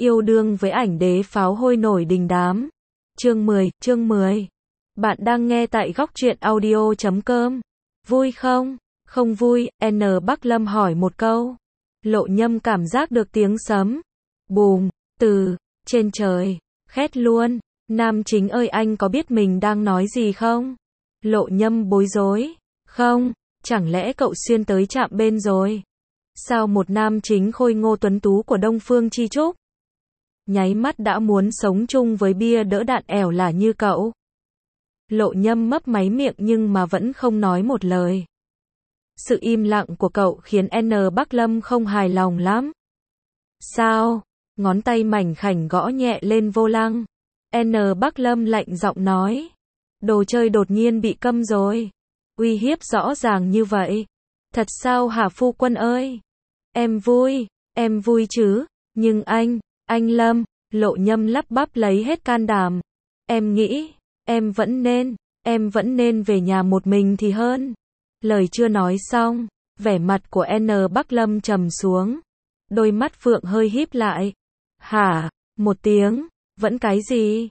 Yêu đương với ảnh đế pháo hôi nổi đình đám. Chương 10. Bạn đang nghe tại góc truyện audio.com. Vui không? Không vui, N Bắc Lâm hỏi một câu. Lộ Nhâm cảm giác được tiếng sấm. Bùm, từ trên trời, khét luôn. Nam chính ơi, anh có biết mình đang nói gì không? Lộ Nhâm bối rối. Không, chẳng lẽ cậu xuyên tới chạm bên rồi? Sao một nam chính khôi ngô tuấn tú của Đông Phương Chi Trúc nháy mắt đã muốn sống chung với bia đỡ đạn ẻo lả như cậu? Lộ Nhâm mấp máy miệng nhưng mà vẫn không nói một lời. Sự im lặng của cậu khiến N Bắc Lâm không hài lòng lắm. Sao? Ngón tay mảnh khảnh gõ nhẹ lên vô lăng. N Bắc Lâm lạnh giọng nói. Đồ chơi đột nhiên bị câm rồi. Uy hiếp rõ ràng như vậy. Thật sao hả phu quân ơi? Em vui chứ, nhưng anh Lâm, Lộ Nhâm lắp bắp lấy hết can đảm. Em nghĩ, em vẫn nên về nhà một mình thì hơn. Lời chưa nói xong, vẻ mặt của N Bắc Lâm trầm xuống. Đôi mắt phượng hơi híp lại. Hả? Một tiếng, vẫn cái gì?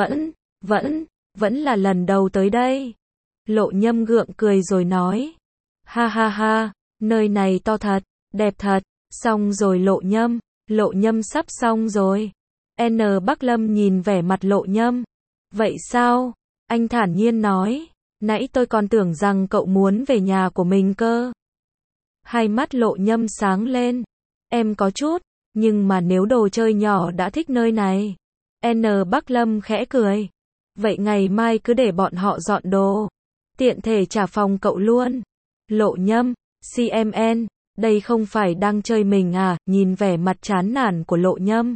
Vẫn là lần đầu tới đây. Lộ Nhâm gượng cười rồi nói. Ha ha ha, nơi này to thật, đẹp thật. Xong rồi Lộ Nhâm sắp xong rồi. N Bắc Lâm nhìn vẻ mặt Lộ Nhâm. Vậy sao? Anh thản nhiên nói. Nãy tôi còn tưởng rằng cậu muốn về nhà của mình cơ. Hai mắt Lộ Nhâm sáng lên. Em có chút, nhưng mà nếu đồ chơi nhỏ đã thích nơi này. N Bắc Lâm khẽ cười. Vậy ngày mai cứ để bọn họ dọn đồ. Tiện thể trả phòng cậu luôn. Lộ Nhâm, CMN, đây không phải đang chơi mình à? Nhìn vẻ mặt chán nản của Lộ Nhâm,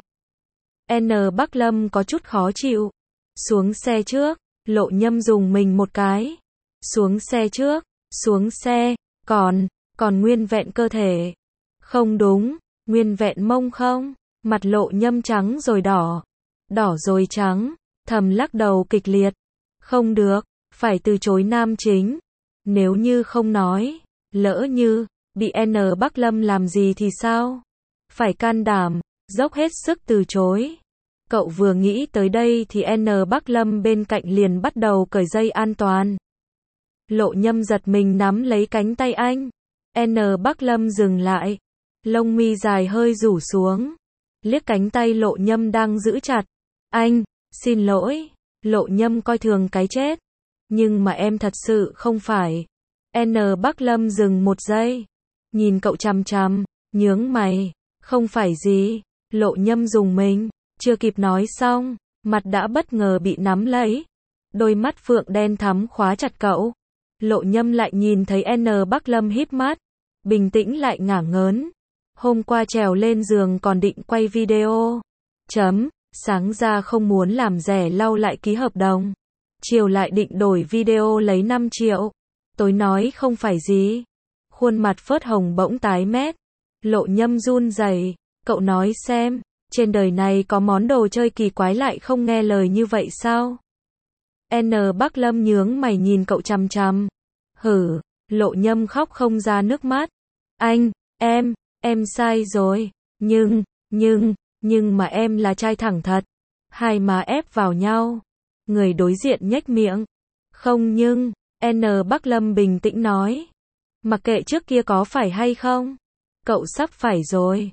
N Bắc Lâm có chút khó chịu. Xuống xe trước. Lộ Nhâm dùng mình một cái. Xuống xe trước. Xuống xe. Còn nguyên vẹn cơ thể. Không đúng, nguyên vẹn mông không? Mặt Lộ Nhâm trắng rồi đỏ. Đỏ rồi trắng. Thầm lắc đầu kịch liệt. Không được, phải từ chối nam chính. Nếu như không nói, lỡ như bị N Bắc Lâm làm gì thì sao? Phải can đảm, dốc hết sức từ chối. Cậu vừa nghĩ tới đây thì N Bắc Lâm bên cạnh liền bắt đầu cởi dây an toàn. Lộ Nhâm giật mình nắm lấy cánh tay anh. N Bắc Lâm dừng lại. Lông mi dài hơi rủ xuống. Liếc cánh tay Lộ Nhâm đang giữ chặt. Anh, xin lỗi. Lộ Nhâm coi thường cái chết. Nhưng mà em thật sự không phải. N Bắc Lâm dừng một giây. Nhìn cậu chằm chằm, nhướng mày. Không phải gì. Lộ Nhâm dùng mình. Chưa kịp nói xong, mặt đã bất ngờ bị nắm lấy. Đôi mắt phượng đen thắm khóa chặt cậu. Lộ Nhâm lại nhìn thấy N Bắc Lâm híp mắt. Bình tĩnh lại ngả ngớn. Hôm qua trèo lên giường còn định quay video. Sáng ra không muốn làm rẻ lau lại ký hợp đồng. Chiều lại định đổi video lấy 5 triệu. Tối nói không phải gì. Khuôn mặt phớt hồng bỗng tái mét. Lộ Nhâm run rẩy. Cậu nói xem, trên đời này có món đồ chơi kỳ quái lại không nghe lời như vậy sao? N Bắc Lâm nhướng mày nhìn cậu chằm chằm. Hử, Lộ Nhâm khóc không ra nước mắt. Anh, em sai rồi. Nhưng mà em là trai thẳng thật. Hai má ép vào nhau. Người đối diện nhếch miệng. Không nhưng, N Bắc Lâm bình tĩnh nói. Mặc kệ trước kia có phải hay không. Cậu sắp phải rồi.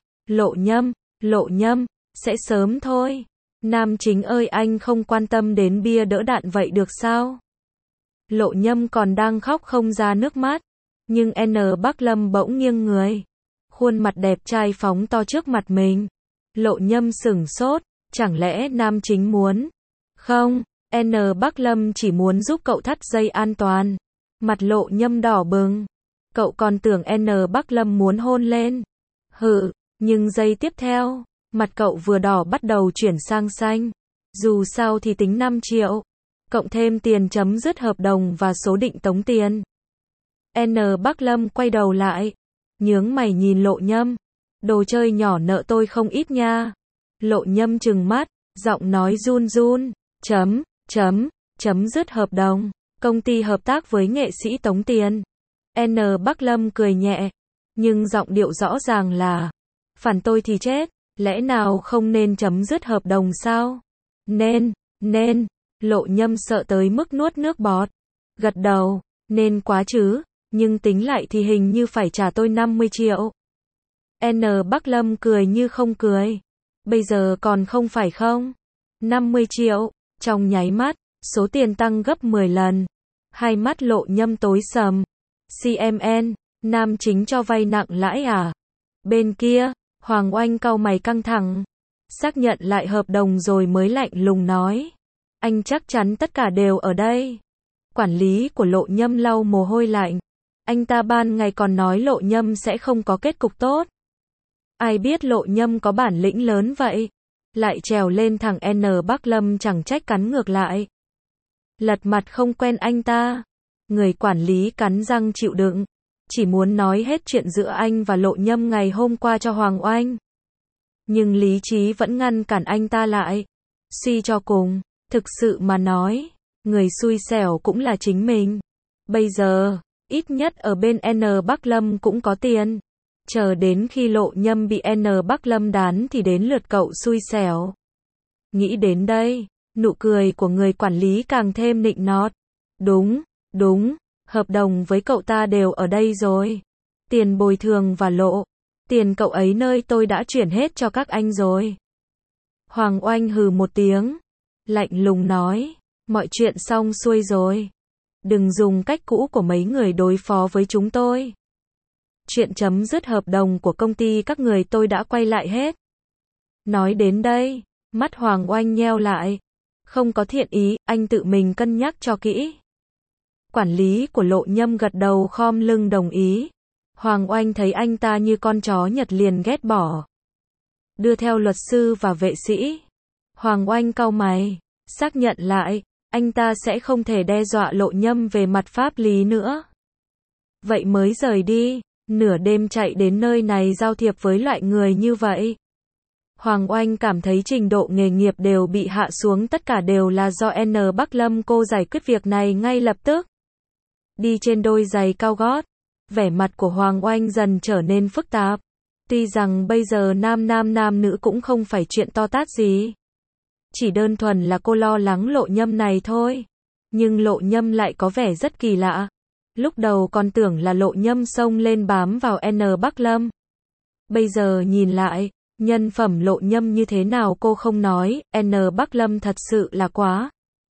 Lộ Nhâm, sẽ sớm thôi. Nam chính ơi, anh không quan tâm đến bia đỡ đạn vậy được sao? Lộ Nhâm còn đang khóc không ra nước mắt. Nhưng N Bắc Lâm bỗng nghiêng người. Khuôn mặt đẹp trai phóng to trước mặt mình. Lộ Nhâm sửng sốt. Chẳng lẽ nam chính muốn? Không, N Bắc Lâm chỉ muốn giúp cậu thắt dây an toàn. Mặt Lộ Nhâm đỏ bừng. Cậu còn tưởng N Bắc Lâm muốn hôn lên. Hự, nhưng giây tiếp theo, mặt cậu vừa đỏ bắt đầu chuyển sang xanh. Dù sao thì tính 5 triệu. Cộng thêm tiền chấm dứt hợp đồng và số định tống tiền. N Bắc Lâm quay đầu lại. Nhướng mày nhìn Lộ Nhâm. Đồ chơi nhỏ nợ tôi không ít nha. Lộ Nhâm trừng mắt, giọng nói run run. Chấm dứt hợp đồng. Công ty hợp tác với nghệ sĩ tống tiền. N Bắc Lâm cười nhẹ. Nhưng giọng điệu rõ ràng là. Phản tôi thì chết. Lẽ nào không nên chấm dứt hợp đồng sao? Nên, Lộ Nhâm sợ tới mức nuốt nước bọt. Gật đầu, nên quá chứ, nhưng tính lại thì hình như phải trả tôi 50 triệu. N. Bắc Lâm cười như không cười. Bây giờ còn không phải không? 50 triệu, trong nháy mắt, số tiền tăng gấp 10 lần. Hai mắt Lộ Nhâm tối sầm. CMN, nam chính cho vay nặng lãi à? Bên kia, Hoàng Oanh cau mày căng thẳng. Xác nhận lại hợp đồng rồi mới lạnh lùng nói. Anh chắc chắn tất cả đều ở đây. Quản lý của Lộ Nhâm lau mồ hôi lạnh. Anh ta ban ngày còn nói Lộ Nhâm sẽ không có kết cục tốt. Ai biết Lộ Nhâm có bản lĩnh lớn vậy. Lại trèo lên thằng N. Bắc Lâm chẳng trách cắn ngược lại. Lật mặt không quen anh ta. Người quản lý cắn răng chịu đựng. Chỉ muốn nói hết chuyện giữa anh và Lộ Nhâm ngày hôm qua cho Hoàng Oanh. Nhưng lý trí vẫn ngăn cản anh ta lại. Suy cho cùng, thực sự mà nói, người xui xẻo cũng là chính mình. Bây giờ, ít nhất ở bên N. Bắc Lâm cũng có tiền. Chờ đến khi Lộ Nhâm bị N. Bắc Lâm đán thì đến lượt cậu xui xẻo. Nghĩ đến đây, nụ cười của người quản lý càng thêm nịnh nọt. Đúng, hợp đồng với cậu ta đều ở đây rồi. Tiền bồi thường và lộ, tiền cậu ấy nơi tôi đã chuyển hết cho các anh rồi. Hoàng Oanh hừ một tiếng, lạnh lùng nói, mọi chuyện xong xuôi rồi. Đừng dùng cách cũ của mấy người đối phó với chúng tôi. Chuyện chấm dứt hợp đồng của công ty các người tôi đã quay lại hết. Nói đến đây, mắt Hoàng Oanh nheo lại. Không có thiện ý, anh tự mình cân nhắc cho kỹ. Quản lý của Lộ Nhâm gật đầu khom lưng đồng ý. Hoàng Oanh thấy anh ta như con chó Nhật liền ghét bỏ. Đưa theo luật sư và vệ sĩ. Hoàng Oanh cau mày, xác nhận lại, anh ta sẽ không thể đe dọa Lộ Nhâm về mặt pháp lý nữa. Vậy mới rời đi, nửa đêm chạy đến nơi này giao thiệp với loại người như vậy. Hoàng Oanh cảm thấy trình độ nghề nghiệp đều bị hạ xuống, tất cả đều là do N. Bắc Lâm cô giải quyết việc này ngay lập tức. Đi trên đôi giày cao gót, vẻ mặt của Hoàng Oanh dần trở nên phức tạp. Tuy rằng bây giờ nam nữ cũng không phải chuyện to tát gì. Chỉ đơn thuần là cô lo lắng Lộ Nhâm này thôi. Nhưng Lộ Nhâm lại có vẻ rất kỳ lạ. Lúc đầu còn tưởng là Lộ Nhâm xông lên bám vào N. Bắc Lâm. Bây giờ nhìn lại, nhân phẩm Lộ Nhâm như thế nào cô không nói, N. Bắc Lâm thật sự là quá.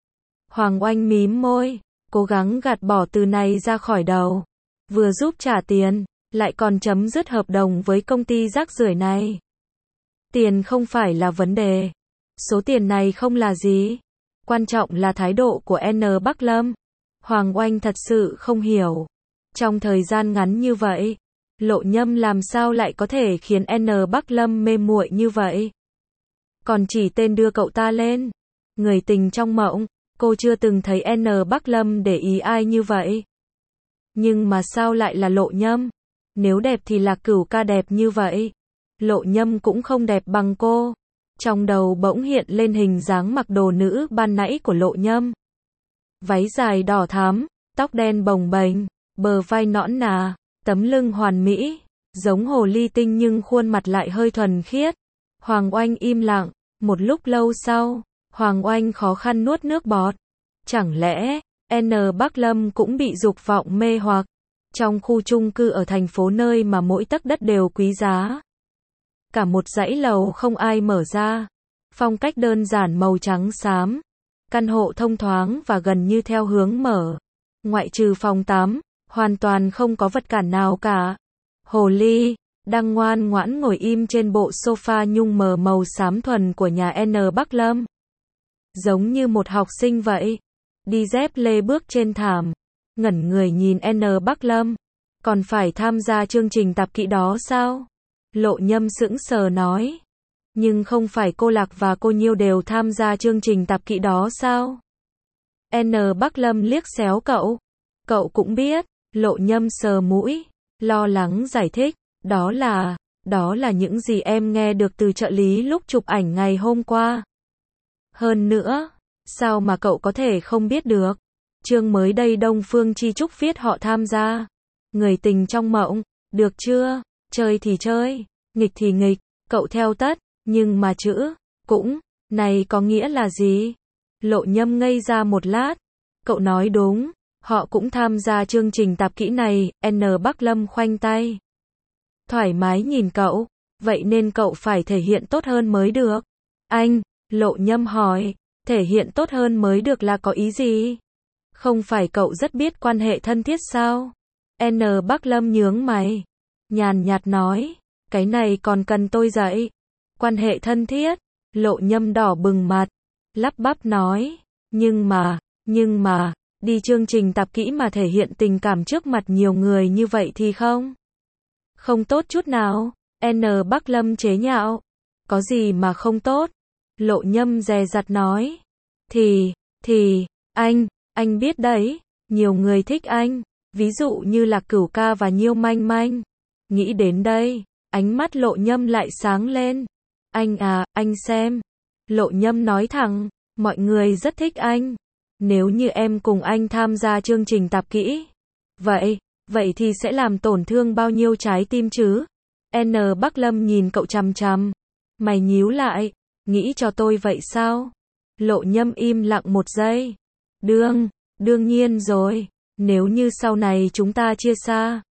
Hoàng Oanh mím môi, cố gắng gạt bỏ từ này ra khỏi đầu. Vừa giúp trả tiền, lại còn chấm dứt hợp đồng với công ty rác rưởi này. Tiền không phải là vấn đề. Số tiền này không là gì. Quan trọng là thái độ của N. Bắc Lâm. Hoàng Oanh thật sự không hiểu. Trong thời gian ngắn như vậy, Lộ Nhâm làm sao lại có thể khiến N. Bắc Lâm mê muội như vậy? Còn chỉ tên đưa cậu ta lên. Người tình trong mộng, cô chưa từng thấy N. Bắc Lâm để ý ai như vậy. Nhưng mà sao lại là Lộ Nhâm? Nếu đẹp thì Lạc Cửu ca đẹp như vậy. Lộ Nhâm cũng không đẹp bằng cô. Trong đầu bỗng hiện lên hình dáng mặc đồ nữ ban nãy của Lộ Nhâm. Váy dài đỏ thắm, tóc đen bồng bềnh, bờ vai nõn nà, tấm lưng hoàn mỹ, giống hồ ly tinh nhưng khuôn mặt lại hơi thuần khiết. Hoàng Oanh im lặng, một lúc lâu sau, Hoàng Oanh khó khăn nuốt nước bọt. Chẳng lẽ, N. Bắc Lâm cũng bị dục vọng mê hoặc? Trong khu chung cư ở thành phố nơi mà mỗi tấc đất đều quý giá. Cả một dãy lầu không ai mở ra. Phong cách đơn giản màu trắng xám. Căn hộ thông thoáng và gần như theo hướng mở. Ngoại trừ phòng tắm, hoàn toàn không có vật cản nào cả. Hồ ly đang ngoan ngoãn ngồi im trên bộ sofa nhung mờ màu xám thuần của nhà N. Bắc Lâm. Giống như một học sinh vậy. Đi dép lê bước trên thảm. Ngẩn người nhìn N. Bắc Lâm. Còn phải tham gia chương trình tạp kỹ đó sao? Lộ Nhâm sững sờ nói. Nhưng không phải cô Lạc và cô Nhiêu đều tham gia chương trình tạp kỹ đó sao? N. Bắc Lâm liếc xéo cậu. Cậu cũng biết. Lộ Nhâm sờ mũi, lo lắng giải thích. Đó là những gì em nghe được từ trợ lý lúc chụp ảnh ngày hôm qua. Hơn nữa, sao mà cậu có thể không biết được? Chương mới đây Đông Phương Chi Trúc viết họ tham gia. Người tình trong mộng, được chưa? Chơi thì chơi, nghịch thì nghịch, cậu theo tất. Nhưng mà chữ, cũng, này có nghĩa là gì? Lộ Nhâm ngây ra một lát. Cậu nói đúng, họ cũng tham gia chương trình tạp kỹ này, N. Bắc Lâm khoanh tay. Thoải mái nhìn cậu, vậy nên cậu phải thể hiện tốt hơn mới được. Anh, Lộ Nhâm hỏi, thể hiện tốt hơn mới được là có ý gì? Không phải cậu rất biết quan hệ thân thiết sao? N. Bắc Lâm nhướng mày, nhàn nhạt nói, cái này còn cần tôi dạy. Quan hệ thân thiết, Lộ Nhâm đỏ bừng mặt, lắp bắp nói, nhưng mà, đi chương trình tạp kỹ mà thể hiện tình cảm trước mặt nhiều người như vậy thì không tốt chút nào. N. Bắc Lâm chế nhạo, có gì mà không tốt? Lộ Nhâm dè dặt nói, thì, anh biết đấy, nhiều người thích anh, ví dụ như là Cửu Ca và Nhiêu Manh Manh. Nghĩ đến đây, ánh mắt Lộ Nhâm lại sáng lên. Anh à, anh xem. Lộ Nhâm nói thẳng, mọi người rất thích anh. Nếu như em cùng anh tham gia chương trình tạp kỹ, vậy thì sẽ làm tổn thương bao nhiêu trái tim chứ? N. Bắc Lâm nhìn cậu chằm chằm. Mày nhíu lại, nghĩ cho tôi vậy sao? Lộ Nhâm im lặng một giây. Đương nhiên rồi, nếu như sau này chúng ta chia xa.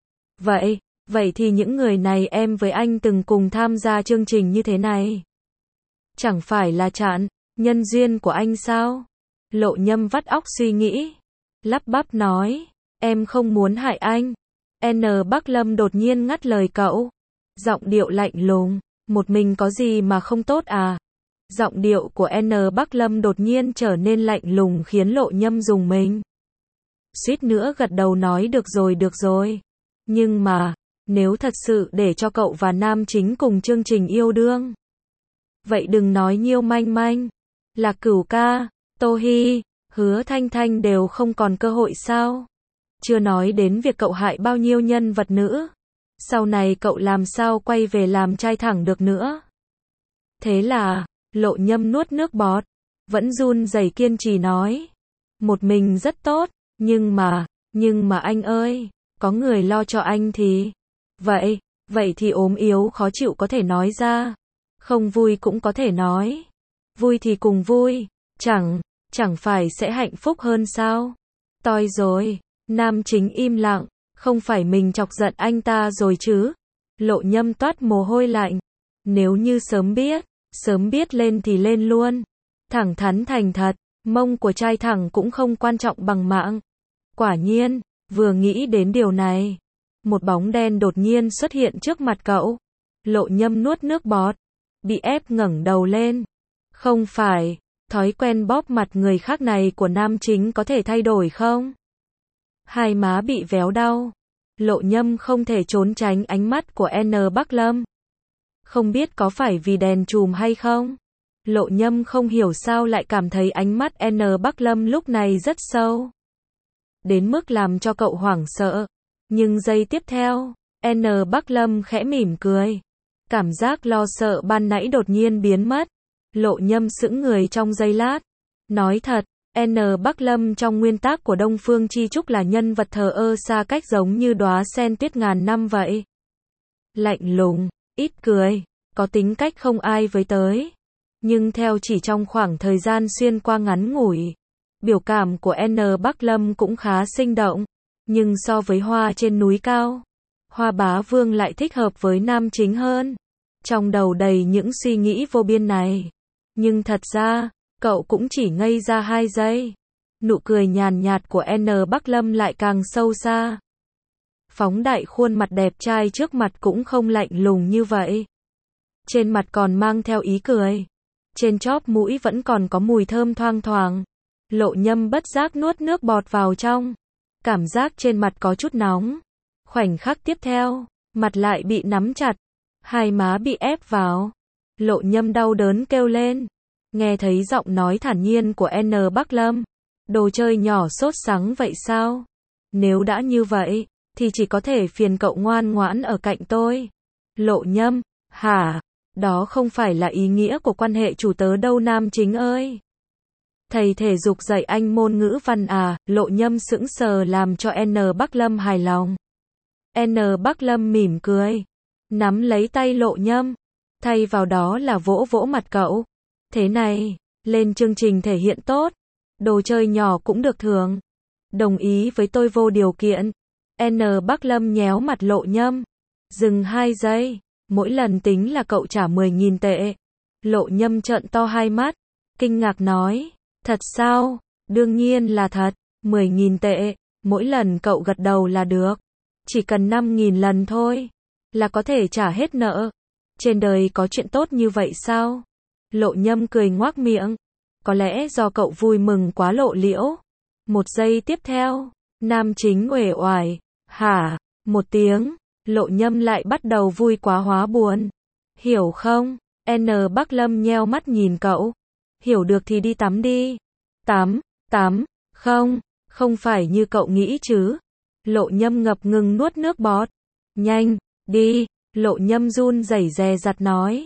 Vậy thì những người này em với anh từng cùng tham gia chương trình như thế này. Chẳng phải là chặn nhân duyên của anh sao? Lộ Nhâm vắt óc suy nghĩ, lắp bắp nói, em không muốn hại anh. N. Bắc Lâm đột nhiên ngắt lời cậu. Giọng điệu lạnh lùng, một mình có gì mà không tốt à? Giọng điệu của N. Bắc Lâm đột nhiên trở nên lạnh lùng khiến Lộ Nhâm rùng mình. Suýt nữa gật đầu nói được rồi. Nhưng mà, nếu thật sự để cho cậu và nam chính cùng chương trình yêu đương, vậy đừng nói Nhiêu Manh Manh, là Cửu Ca, Tô Hi, Hứa Thanh Thanh đều không còn cơ hội sao? Chưa nói đến việc cậu hại bao nhiêu nhân vật nữ. Sau này cậu làm sao quay về làm trai thẳng được nữa? Thế là, Lộ Nhâm nuốt nước bọt, vẫn run rẩy kiên trì nói. Một mình rất tốt, nhưng mà anh ơi, có người lo cho anh thì. Vậy thì ốm yếu khó chịu có thể nói ra. Không vui cũng có thể nói. Vui thì cùng vui, chẳng phải sẽ hạnh phúc hơn sao? Toi rồi, nam chính im lặng, không phải mình chọc giận anh ta rồi chứ? Lộ Nhâm toát mồ hôi lạnh. Nếu như sớm biết lên thì lên luôn. Thẳng thắn thành thật, mông của trai thẳng cũng không quan trọng bằng mạng. Quả nhiên, vừa nghĩ đến điều này, một bóng đen đột nhiên xuất hiện trước mặt cậu. Lộ Nhâm nuốt nước bọt, bị ép ngẩng đầu lên. Không phải, thói quen bóp mặt người khác này của nam chính có thể thay đổi không? Hai má bị véo đau. Lộ Nhâm không thể trốn tránh ánh mắt của N. Bắc Lâm. Không biết có phải vì đèn chùm hay không? Lộ Nhâm không hiểu sao lại cảm thấy ánh mắt N. Bắc Lâm lúc này rất sâu. Đến mức làm cho cậu hoảng sợ. Nhưng giây tiếp theo, N. Bắc Lâm khẽ mỉm cười. Cảm giác lo sợ ban nãy đột nhiên biến mất. Lộ Nhâm sững người trong giây lát. Nói thật, N. Bắc Lâm trong nguyên tắc của Đông Phương Chi Trúc là nhân vật thờ ơ xa cách giống như đóa sen tuyết ngàn năm vậy. Lạnh lùng, ít cười, có tính cách không ai với tới. Nhưng theo chỉ trong khoảng thời gian xuyên qua ngắn ngủi, biểu cảm của N. Bắc Lâm cũng khá sinh động. Nhưng so với Hoa trên núi cao, Hoa Bá Vương lại thích hợp với nam chính hơn. Trong đầu đầy những suy nghĩ vô biên này. Nhưng thật ra, cậu cũng chỉ ngây ra 2 giây. Nụ cười nhàn nhạt của N. Bắc Lâm lại càng sâu xa. Phóng đại khuôn mặt đẹp trai trước mặt cũng không lạnh lùng như vậy. Trên mặt còn mang theo ý cười. Trên chóp mũi vẫn còn có mùi thơm thoang thoảng. Lộ Nhâm bất giác nuốt nước bọt vào trong. Cảm giác trên mặt có chút nóng. Khoảnh khắc tiếp theo, mặt lại bị nắm chặt. Hai má bị ép vào. Lộ Nhâm đau đớn kêu lên. Nghe thấy giọng nói thản nhiên của N. Bắc Lâm. Đồ chơi nhỏ sốt sắng vậy sao? Nếu đã như vậy, thì chỉ có thể phiền cậu ngoan ngoãn ở cạnh tôi. Lộ Nhâm, hả? Đó không phải là ý nghĩa của quan hệ chủ tớ đâu nam chính ơi. Thầy thể dục dạy anh môn ngữ văn à? Lộ Nhâm sững sờ làm cho N. Bắc Lâm hài lòng. N. Bắc Lâm mỉm cười, nắm lấy tay Lộ Nhâm. thay vào đó là vỗ vỗ mặt cậu. Thế này, lên chương trình thể hiện tốt, đồ chơi nhỏ cũng được thưởng. Đồng ý với tôi vô điều kiện. N. Bắc Lâm nhéo mặt Lộ Nhâm. Dừng 2 giây, mỗi lần tính là cậu trả 10.000 tệ. Lộ Nhâm trợn to hai mắt, kinh ngạc nói, thật sao? Đương nhiên là thật, 10.000 tệ, mỗi lần cậu gật đầu là được. Chỉ cần 5.000 lần thôi, là có thể trả hết nợ. Trên đời có chuyện tốt như vậy sao? Lộ Nhâm cười ngoác miệng. Có lẽ do cậu vui mừng quá lộ liễu. Một giây tiếp theo, nam chính uể oải, hả, một tiếng, Lộ Nhâm lại bắt đầu vui quá hóa buồn. Hiểu không? N. Bắc Lâm nheo mắt nhìn cậu. Hiểu được thì đi tắm đi. Tắm, không phải như cậu nghĩ chứ. Lộ Nhâm ngập ngừng nuốt nước bọt. Nhanh, đi, Lộ Nhâm run rẩy dè dặt nói.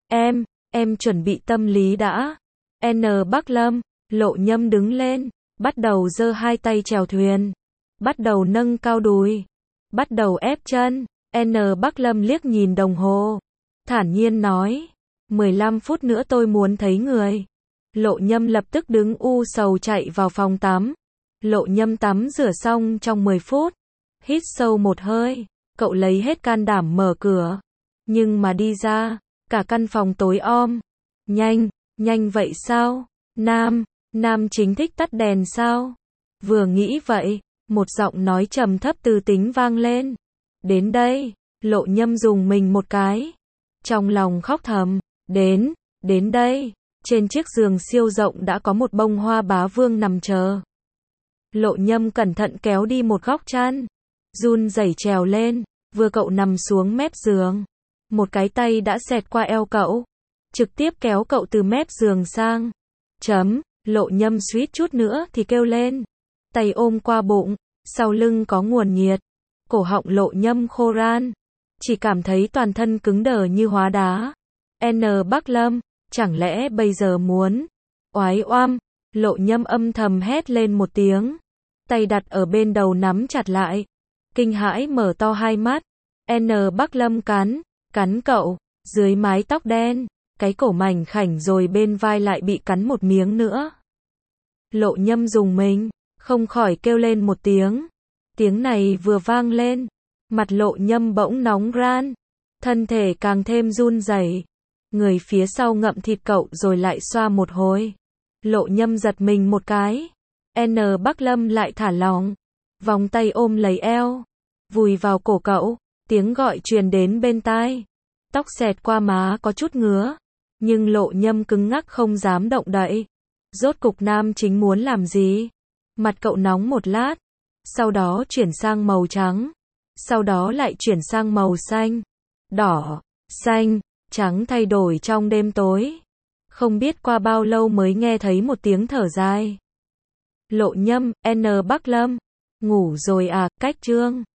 Em chuẩn bị tâm lý đã. N. Bắc Lâm, Lộ Nhâm đứng lên, bắt đầu giơ hai tay chèo thuyền, bắt đầu nâng cao đùi, bắt đầu ép chân. N. Bắc Lâm liếc nhìn đồng hồ, thản nhiên nói, 15 phút nữa tôi muốn thấy người. Lộ Nhâm lập tức đứng u sầu chạy vào phòng tắm. Lộ Nhâm tắm rửa xong trong 10 phút, hít sâu một hơi, cậu lấy hết can đảm mở cửa. Nhưng mà đi ra, cả căn phòng tối om. Nhanh vậy sao? Nam chính thích tắt đèn sao? Vừa nghĩ vậy, một giọng nói trầm thấp từ tính vang lên. Đến đây, Lộ Nhâm dùng mình một cái. Trong lòng khóc thầm, đến đây, trên chiếc giường siêu rộng đã có một bông hoa bá vương nằm chờ. Lộ Nhâm cẩn thận kéo đi một góc chăn, run rẩy trèo lên, vừa cậu nằm xuống mép giường, một cái tay đã xẹt qua eo cậu, trực tiếp kéo cậu từ mép giường sang. Lộ Nhâm suýt chút nữa thì kêu lên, tay ôm qua bụng, sau lưng có nguồn nhiệt, cổ họng Lộ Nhâm khô ran, chỉ cảm thấy toàn thân cứng đờ như hóa đá. N. Bắc Lâm, chẳng lẽ bây giờ muốn oái oăm? Lộ Nhâm âm thầm hét lên một tiếng, tay đặt ở bên đầu nắm chặt lại, kinh hãi mở to hai mắt. N. Bắc Lâm cắn cậu, dưới mái tóc đen, cái cổ mảnh khảnh rồi bên vai lại bị cắn một miếng nữa. Lộ Nhâm rùng mình, không khỏi kêu lên một tiếng. Tiếng này vừa vang lên, mặt Lộ Nhâm bỗng nóng ran, thân thể càng thêm run rẩy. Người phía sau ngậm thịt cậu rồi lại xoa một hồi. Lộ Nhâm giật mình một cái. N. Bắc Lâm lại thả lỏng, vòng tay ôm lấy eo, vùi vào cổ cậu, tiếng gọi truyền đến bên tai. Tóc xẹt qua má có chút ngứa, nhưng Lộ Nhâm cứng ngắc không dám động đậy. Rốt cục nam chính muốn làm gì? Mặt cậu nóng một lát, sau đó chuyển sang màu trắng, sau đó lại chuyển sang màu xanh, đỏ, xanh, trắng thay đổi trong đêm tối. Không biết qua bao lâu mới nghe thấy một tiếng thở dài. Lộ Nhâm, N. Bắc Lâm, ngủ rồi à? Cách chương